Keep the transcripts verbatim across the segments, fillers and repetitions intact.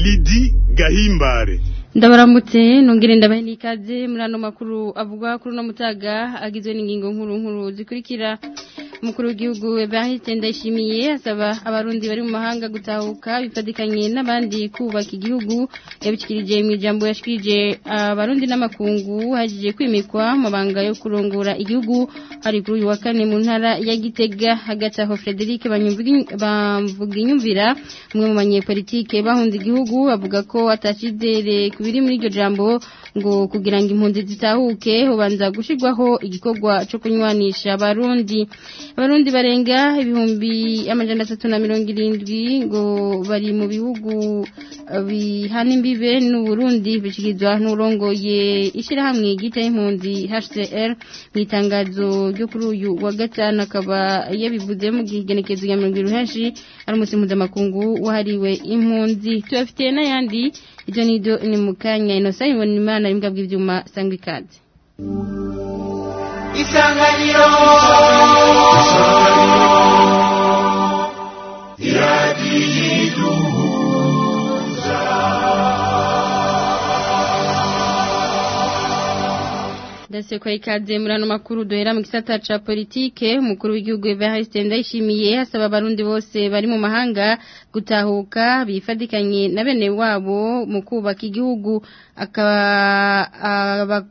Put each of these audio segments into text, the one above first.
Lidi Gahimbare. Ndabaramutse nongere ndabahe nikaze muri ano makuru avugwa kuri no mutaga agizwe n'ingingo nkuru nkuru zikurikira. Umukuru w'igihugu Evariste Ndayishimiye asaba abarundi bari mu mahanga gutahuka bifadikanye n'abandi kubaka igihugu. Yabikirije mu ijambo yashikije abarundi n'amakungu hajije kwimikwa mu banga yo kurongora igihugu hari kuri uyu wa kane mu ntara ya Gitega. Hagati aho Frederic bamvuga inyumvira umwe mu banyepolitike bahunze igihugu avuga ko atashidere kubiri muri iryo jambo ngo kugira ngo impunzi zitahuke ubanza gushirwaho igikorwa cyo kunywanisha abarundi. Abarundi barenga ibihumbi amajana atatu na mirongo irindwi ngo bari mu bihugu bihana imbibe n'u Burundi bishyikirizwa n'urongoye ishyirahamwe ryita impunzi H C R mu itangazo ryo kuri uyu wa gatanu akaba yabivuze mu gihenekezo ya mirongo irindwi hashi ari umunsi mpuzamakungu wahariwe impunzi. Tubafitiye n'ayandi ibyo nido ni mukanya inosa ibona imana imbwa bw'ibyuma sangwa ikaze. Isanganiro iradiyiduhuza Dase kwa ikaze murano makuru duhera mu gisata ca politike. Umukuru w'igihugu Evariste Ndayishimiye asaba abarundi bose bari mu mahanga gutahuka bifadikanye na bene wabo mu kubaka igihugu. Akaba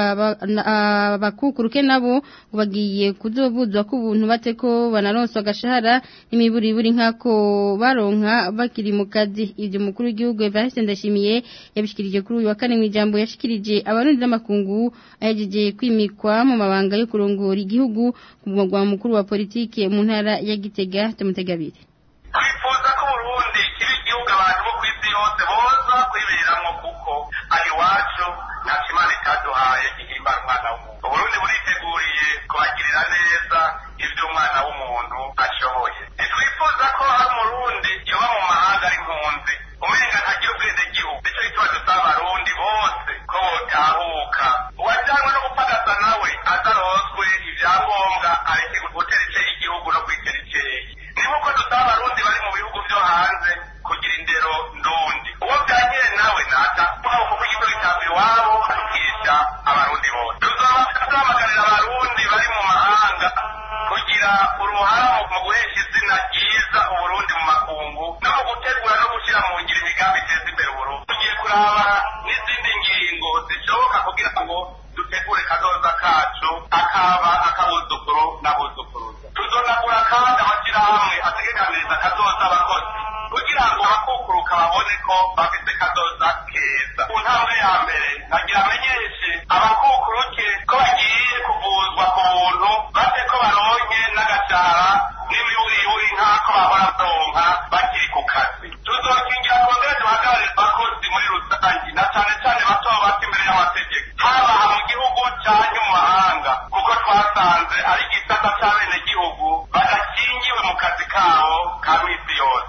abakukuruke nabo bagiye kuzobuzwa ku buntu bateko banaronswa agashahara imiburi buri nkako baronka bakiri mu kazi. Ibyo umukuru w'igihugu Evariste Ndayishimiye yabishikirije kuri uyu wa kane mu ijambo yashikirije abarundi n'amakungu ahejeje kwimikwa mu mabanga yo kurongora igihugu ku mugwa mukuru wa politike mu ntara ya Gitega. Tumutegabire twifuza ko Burundi kiba igihugu abantu bo kw'isi yose boza kwiberamwo kuko ari iwacu nta kimana itaduhaye gihimbara umwana w'umuntu. Uburundi buriteguriye kubagirira neza ivyo umwana w'umuntu ashoboye. Ntitwifuza ko hari umurundi yoba mu mahanga ari impunzi umenga ntagira ubwenegihugu. Nico gituma dusaba abarundi bose ko botahuka uwajanywe no gupagasa nawe ataronswe ivyangombwa areke guterekera igihugu no kwitera iceyi. Ni nkuko dusaba abarundi bari mu bihugu vyo hanze kugira indero ndundi. Uwo vyanyere nawe nata kuba uko igihugu gitava iwabo akisha abarundi bose. Tuzobahamagarira abarundi bari mu mahanga kugira uruhara mu guhesha izina ryiza Uburundi mu makungu no mu gutegura no gushyira mu ngiro imigambi iteza imbere Uburundi. Tugiye kuraba n'izindi ngingo zishoboka kugira ngo dutegure kazoza kacu akaba akabuzukuru n'abuzukuruza. Tuzonagura kandi amashyirahamwe ategekaniriza kazoza abakozi kugira ngo abakukuruka babone ko bafite kazoza keza. Ku ntambwe ya mbere nagira amenyeshe abakukuruke ko bagiye kuvuzwa ku buntu bate ko baronke n'agashara n'imiburi nk'ako bahora baronka bakiri ku kazi. Tuzokingira twongere duhagararire abakozi muri rusange na cane cane bato bato imbere y'amategeko haba mu gihugu canke mu mahanga kuko twasanze ari igisata c'abenegihugu badakingiwe mu kazi kabo ka misi yose.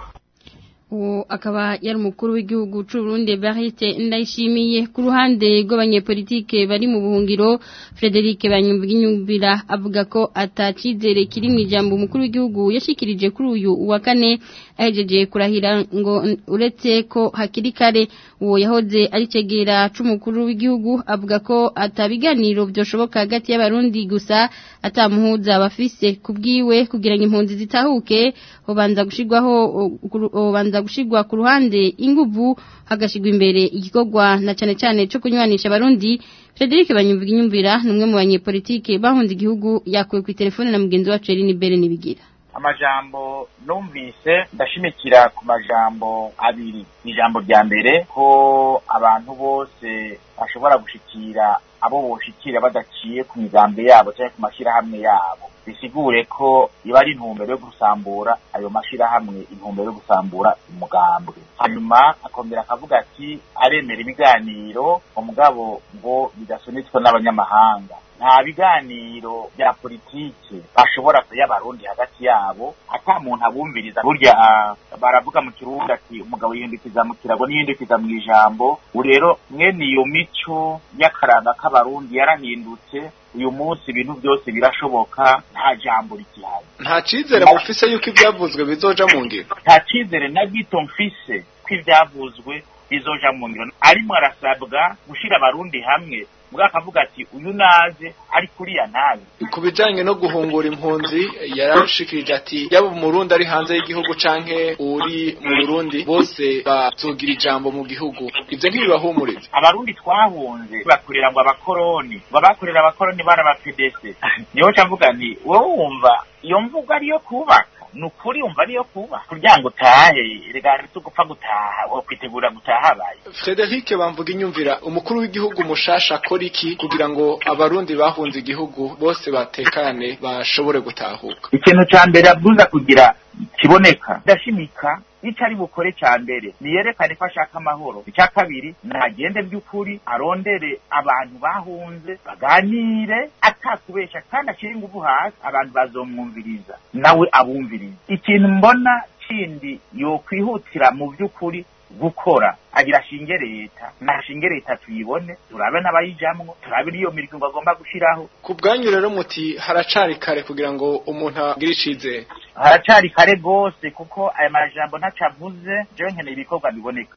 uwo akaba yari umukuru w'igihugu c'u Burundi Evariste Ndayishimiye. Ku ruhande rw'abanyepolitike bari mu buhungiro Frederic Banyumvira avuga ko atacizere kiri mu ijambo umukuru w'igihugu yashikirije kuri uyu wa kane ahejeje kurahira ngo uretse ko hakiri kare. Uwo yahoze ari cegera c'umukuru w'igihugu avuga ko atabiganiro byoshoboka hagati y'abarundi gusa atamuhuza bafise kubwiwe kugira ngo impunzi zitahuke ubanza gushirwaho ubanza gushirwa ku ruhande inguvu hagashirwa imbere igikorwa na cane cane cyo kunywanisha abarundi. Frederic Banyumvira numwe mu banyepolitike bahunze igihugu yakuye ku telefone na mugenzi wacu Eline Bere nibigira. Amajambo numvise ndashimikira ku majambo abiri. Ijambo rya mbere ko abantu bose bashobora gushikira abo boshikira badaciye ku migambi yabo cyangwa ku mashirahamwe yabo. Bisigure ko iba ari intumbero yo gusambura ayo mashirahamwe, intumbero yo gusambura umugambwe. Hanyuma akongera akavuga ati aremera ibiganiro umugabo ngo bidasonetswe n'abanyamahanga. Nta biganiro bya politike bashobora y'abarundi hagati yabo ata muntu abumviriza. Burya baravuga mu kirundi ati umugabo yihindukiza mu kirago nihindukiza mu ijambo. Urero mwene iyo mico y'akaranga k'abarundi yarahindutse. Uyu munsi ibintu byose birashoboka, nta jambo rikihari. Nta cizere mufise yuko ibyavuzwe bizoja mu ngiro. Nta cizere na gito mfise ko ibyavuzwe bizoja mu ngiro arimo arasabwa gushira abarundi hamwe bwakavuga ati uyu naze ari kuri ya nabi kubijanye no guhungura impunzi yarashikirije ati yaba mu Burundi ari hanze y'igihugu canke uri mu Burundi bose bazogira ijambo mu gihugu ivyo ntibibahumuriza abarundi twahunze bakorera ngo abakoroni babakorera abakoroni baraba P D C niho cavuga nti wowe wumva iyo mvugo ariyo kubaka nukuri umva ariyo kuba kugira ngo tahe rega tugupfa gutaha wo kwitegura gutaha baye Frederic bamvuga inyumvira umukuru w'igihugu mushasha akora iki kugira ngo abarundi bahunze igihugu bose batekane bashobore gutahuka ikintu ca mbere abwiza kugira kiboneka ndashimika icyo ari bukore cya mbere niyerekane ko ashaka amahoro icya kabiri nagende by'ukuri arondere abantu bahunze baganire atakubesha kandi ashyire ingufu hasi abantu bazomwumviriza nawe abumviriza ikintu mbona kindi yo kwihutira mu by'ukuri gukora agira shinge leta na shinge leta tuyibone turabe n'abayijamwe turabe niyo mirimo bagomba gushiraho ku bwanyu rero muti haracari kare kugira ngo umuntu agire icizere haracari kare gose kuko aya majambo ntacavuze jewe nkene ibikorwa biboneka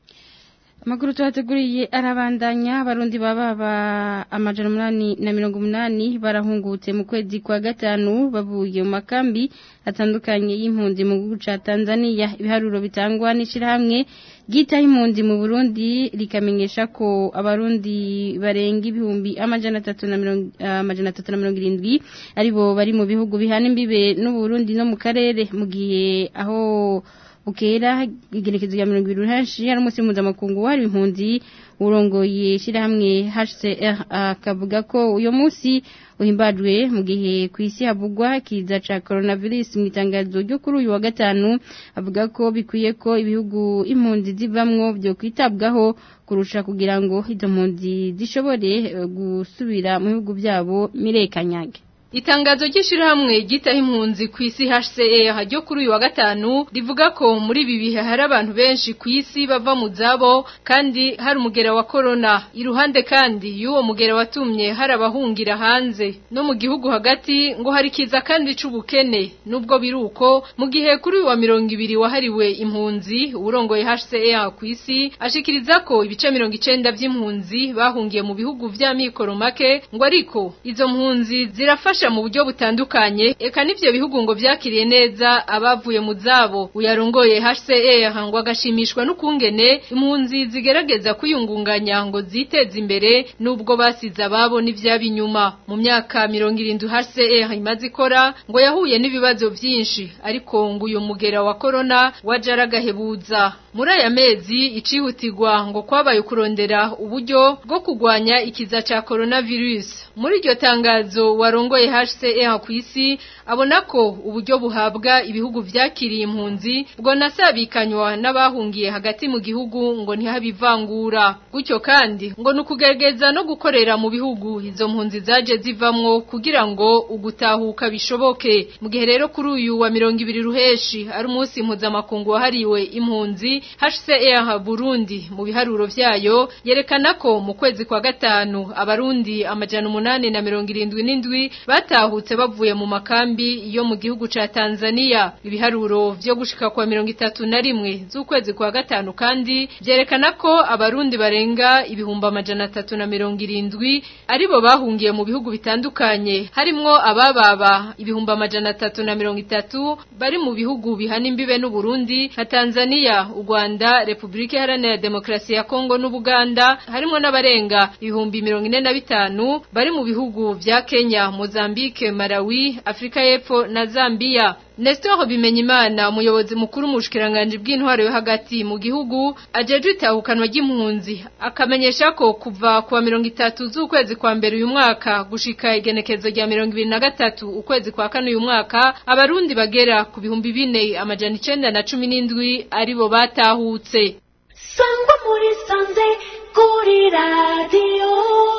Amakuru tuhateguriye arabandanya abarundi bababa amajana umunani na mirongo umunani barahungutse mu kwezi kwa gatanu bavuye mu makambi atandukanye y'impunzi mu gihugu ca Tanzania ibiharuro bitangwa n'ishirahamwe gita impunzi mu Burundi rikamenyesha ko abarundi barenga ibihumbi amajana atatu na mirongo amajana atatu na mirongo irindwi aribo bari mu bihugu bihana imbibe n'u Burundi no mu karere mu gihe aho Ukera igerekezo ya mirongo ibiri hashi hari umunsi mpuzamakungu wari impunzi urongoye shirahamwe H C R akavuga ko uyo munsi uhimbajwe mu gihe kwisi havugwa kiza ca coronavirus mu itangazo ryo kuri uyu wa gatanu avuga ko bikwiye ko ibihugu impunzi zivamwo byo kwitabwaho kurusha kugira ngo izo mpunzi zishobore gusubira mu bihugu byabo mirekanyage Itangazo ry'ishirahamwe gitaho impunzi ku isi H C R ryo kuri uyu wa gatanu rivuga ko muri ibi bihe hari abantu benshi ku isi bava mu zabo kandi hari umugera wa corona iruhande kandi y'uwo mugera watumye hari abahungira hanze no mu gihugu hagati ngo hari kiza kandi c'ubukene nubwo biruko mu gihe kuri uyu wa mirongo ibiri wahariwe impunzi urongoye H C R ku isi ashikiriza ko ibice mirongo icenda by'impunzi bahungiye mu bihugu vya mikoro make ngo ariko izo mpunzi zirafasha mu buryo butandukanye eka nivyo bihugu ngo vyakiriye neza abavuye mu zabo uyarongoye H C R ngo agashimishwa n'ukungene impunzi zigerageza kwiyungunganya ngo ziteze imbere nubwo basize ababo n'ivyabinyuma mu myaka mirongo irindwi H C R imaze ikora ngo yahuye n'ibibazo vyinshi ariko ngo uyo mugera wa corona wajaragahebuza muri aya mezi icihutirwa ngo kwabaye kurondera uburyo bwo kugwanya ikiza ca coronavirus muri iryo tangazo warongoye H C R ku isi abona ko uburyo buhabwa ibihugu vyakiriye impunzi bwo nasabikanywa n'abahungiye hagati mu gihugu ngo ntihabivangura gutyo kandi ngo nukugerageza no gukorera mu bihugu izo mpunzi zaje zivamwo kugira ngo ugutahuka bishoboke mu gihe rero kuri uyu wa mirongo ibiri ruheshi ari umunsi mpuzamakungu wahariwe impunzi H C R Burundi mu biharuro vyayo yerekana ko mu kwezi kwa gatanu abarundi amajana umunani na mirongo irindwi n'indwi batahutse bavuye mu makambi yo mu gihugu ca Tanzania ibiharuro vyo gushika kwa mirongo itatu na rimwe z'ukwezi kwa gatanu kandi byerekana ko abarundi barenga ibihumbi amajana atatu na mirongo irindwi aribo bahungiye mu bihugu bitandukanye harimwo abababa ibihumbi amajana atatu na mirongo itatu bari mu bihugu bihana imbibe n'u Burundi na Tanzania u Rwanda Republika Iharanira Demokarasi ya Kongo n'u Buganda harimo n'abarenga ibihumbi mirongo ine na bitanu bari mu bihugu vya Kenya Mozambique Malawi Afrika y'Epfo na Zambia Nestor Bimenyimana umuyobozi mukuru mu bushikiranganje bw'intwaro yo hagati mu gihugu ajeje itahukanwa ry'impunzi akamenyesha ko kuva kuwa mirongo itatu z'ukwezi kwa mbere uyu mwaka gushika igenekezo rya mirongo ibiri na gatatu ukwezi kwa kane uyu mwaka abarundi bagera ku bihumbi bine amajana icenda na cumi n'indwi aribo batahutse Sangwa muri sanze kuri radio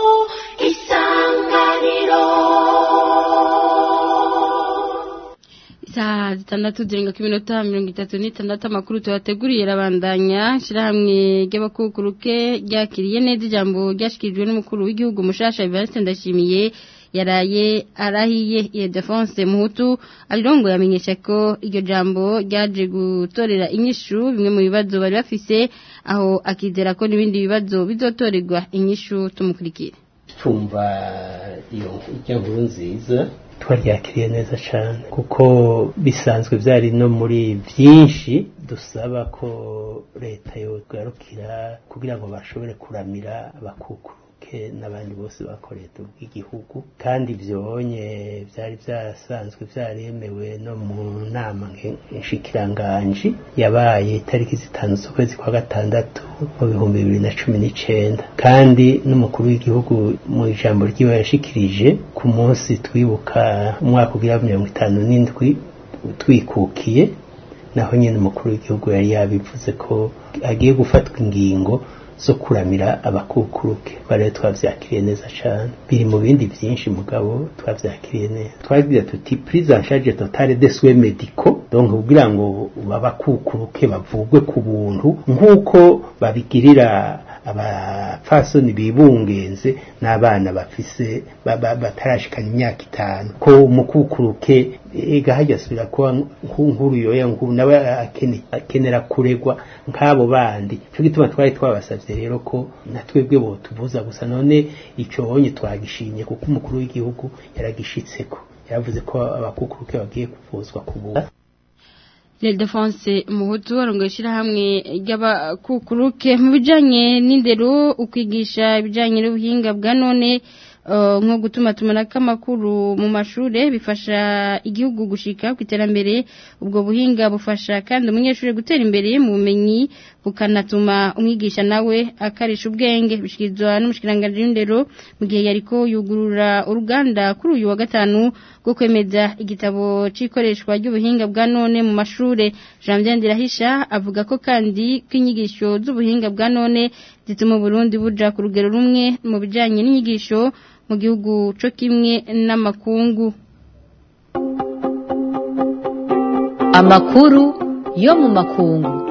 Isanganiro Saa zitandatu zirenga ku minota mirongo itatu n'itandatu amakuru tuhateguriye rabandanya shirahamwe ry'abakukuruke ryakiriye neza ijambo ryashikirijwe n'umukuru w'igihugu mushasha Evariste Ndashimiye yaraye arahiye Ildefonse Muhutu arirongo yamenyesha ko iryo jambo ryaje gutorera inyishu bimwe mu bibazo bari bafise aho akizera ko n'ibindi bibazo bizotorerwa inyishu tumukurikire tumva iyo nkuru nziza twaryakiriye neza cyane kuko bisanzwe byari no muri byinshi dusaba ko leta yogarukira kugira ngo bashobore kuramira abakukuru n'abandi bose bakoreye bw'igihugu kandi byonye byari byasanzwe byaremewe no mu nama nshikiranganje yabaye itariki zitanu z'ukwezi kwa gatandatu mu bihumbi bibiri na cumi n'icenda kandi n'umukuru w'igihugu mu ijambo ryiwe yashikirije ku munsi twibuka umwaka ugira mirongo itanu n'indwi twikukiye naho nyine umukuru w'igihugu yari yabivuze ko agiye gufatwa ingingo zo kuramira abakukuruke bare twavyakiriye neza cyane biri mu bindi byinshi mugabo twavyakiriye neza twagira tuti prise en charge totale des soins médicaux donc kugira ngo abakukuruke bavugwe ku buntu nkuko babigirira abafasoni bibungenze n'abana bafise batarashikana imyaka itanu ko umukukuruke ega hajyasubira ko nkuru yoya nkuru nawe akenera kuregwa nk'abo bandi cyo gituma twari twabasavye rero ko natwebwe bo tubuza gusa none ico bonye twagishimye kuko umukuru w'igihugu yaragishitseko yaravuze ko abakukuruke bagiye kuvuzwa kubuza Ildefonse Muhutu arongeshira hamwe ry'abakukuruke mu bijanye n'indero ukwigisha ibijanye n'ubuhinga bwa none nko gutuma tumanaka amakuru mu mashure bifasha igihugu gushika ku iterambere ubwo buhinga bufasha kandi umunyeshuri gutera imbere mu bumenyi bukanatuma umwigisha nawe akarisha ubwenge bishikizwa n'umushikiranganje w'indero mu gihe yariko yugurura uruganda kuri uyu wa gatanu rwo kwemeza igitabo c'ikoreshwa ry'ubuhinga bwa none mu mashure Jean Ndirahisha avuga ko kandi kw'inyigisho z'ubuhinga bwa none zituma Burundi buja ku rugero rumwe mu bijanye n'inyigisho mu gihugu co kimwe n'amakungu. Amakuru yo mu makungu.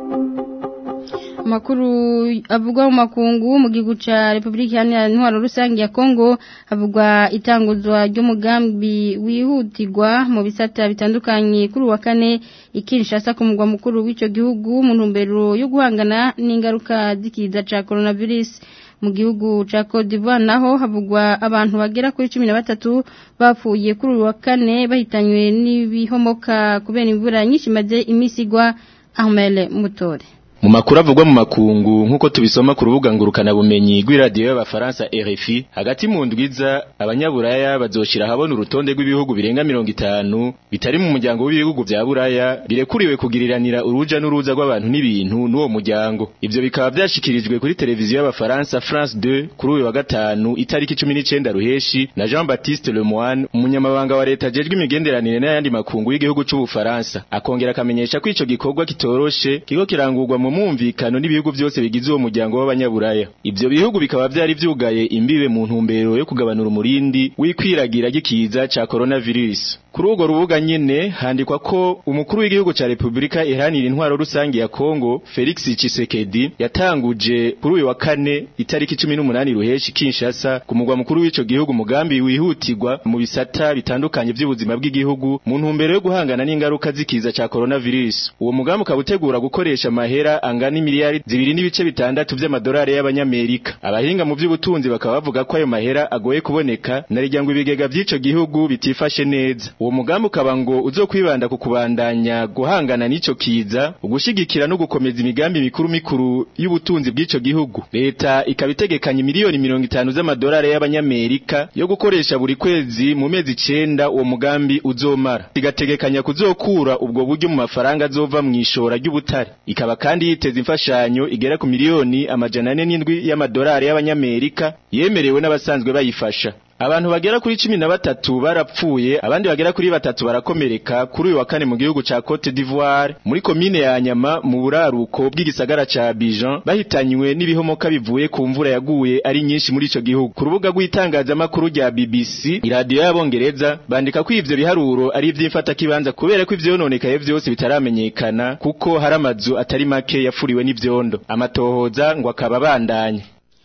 Makuru avugwa mu makungu mu gihugu ca Republika ya Ntwaro rusangi ya Kongo havugwa itanguzwa ry'umugambi wihutirwa mu bisata bitandukanye kuri wa kane ikinshasa ku mugwa mukuru w'ico gihugu mu ntumbero yo guhangana n'ingaruka zikiza ca coronavirus mu gihugu ca Cote d'Ivoire naho havugwa abantu bagera kuri cumi na batatu bapfuye kuri wa kane bahitanywe n'ibihomoka kubera imvura nyinshi maze imisigwa Ahmel Mutore. Mu makuru avugwa mu makungu nkuko tubisoma ku rubuga ngurukana bumenyi rw'iradio y'abafaransa R F I hagati mu ndwiza abanyaburaya bazoshira habona urutonde rw'ibihugu birenga mirongo itanu bitari mu muryango w'ibihugu vya buraya birekuriwe kugiriranira uruja n'uruza rw'abantu n'ibintu n'uwo muryango ivyo bikaba byashikirijwe kuri televiziyo y'abafaransa France deux kuri uyu wa gatanu itariki cumi n'icenda ruheshi na Jean-Baptiste Lemoine umunyamabanga wa leta jejwe imigenderanire n'ayandi makungu y'igihugu c'u Bufaransa akongera akamenyesha ko ico gikorwa kitoroshe kiko kirangurwa mu mumvikano n'ibihugu byose bigize uwo muryango w'abanyaburaya ivyo bihugu bikaba byari vyugaye imbibe mu ntumbero yo kugabanura umurindi w'ikwiragira gikiza ca coronavirus kuri urwo rubuga nyene handikwa ko umukuru w'igihugu ca Republika Iharanira Intwaro Rusangi ya Kongo Felix Tshisekedi yatanguje kuri uyu wa kane itariki cumi n'umunani ruheshi Kinshasa ku mugwa mukuru w'ico gihugu mugambi wihutirwa mu bisata bitandukanye by'ubuzima bw'igihugu mu ntumbero yo guhangana n'ingaruka zikiza ca coronavirus uwo mugambi ukabutegura gukoresha mahera angana miliyari zibiri n'ibice bitandatu by'amadolari y'abanyamerika abahinga mu by'ubutunzi bakaba bavuga ko ayo mahera agoye kuboneka narijyango ibigega by'ico gihugu bitifashe neza uwo mugambi ukaba ngo uzokwibanda ku kubandanya guhangana n'ico kiza ugushigikira no gukomeza imigambi mikuru mikuru y'ubutunzi bw'ico gihugu leta ikabitegekanya miliyoni mirongo itanu z'amadolari y'abanyamerika yo gukoresha buri kwezi mu mezi icenda uwo mugambi uzomara igategekanya kuzokura ubwo buryo mu mafaranga azova mu ishora ry'ubutare ikaba kandi yiteza imfashanyo igera ku miliyoni amajana ane n'indwi y'amadolari y'abanyamerika yemerewe n'abasanzwe bayifasha abantu bagera kuri cumi na batatu barapfuye abandi bagera kuri batatu barakomereka kuri uyu wa kane mu gihugu ca Cote d'Ivoire muri komine ya Nyama mu buraruko bw'igisagara ca Abidjan bahitanywe n'ibihomoka bivuye ku mvura yaguye ari nyinshi muri ico gihugu ku rubuga rw'itangazamakuru rya B B C iradio y'abongereza bandika ko ivyo biharuro ari ivy'imfata kibanza kubera ko ivyononekaye vyose bitaramenyekana kuko hari amazu atari make yafuriwe n'ivyondo amatohoza ngo akaba bandanye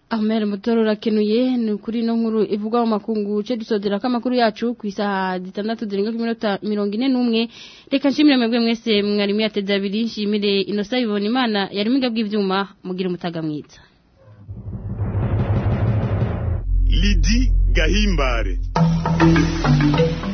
Ahmed Mutoro rakenuye ni kuri no nkuru ivugwa mu makungu ce dusodera ka makuru yacu ku isaha zitandatu zirenga ku minota mirongo ine n'umwe reka nshimire mwebwe mwese mwari mwateze abiri nshimire Inosa ibona Imana yari miga bw'ivyuma mugira umutaga mwiza Lidi Gahimbare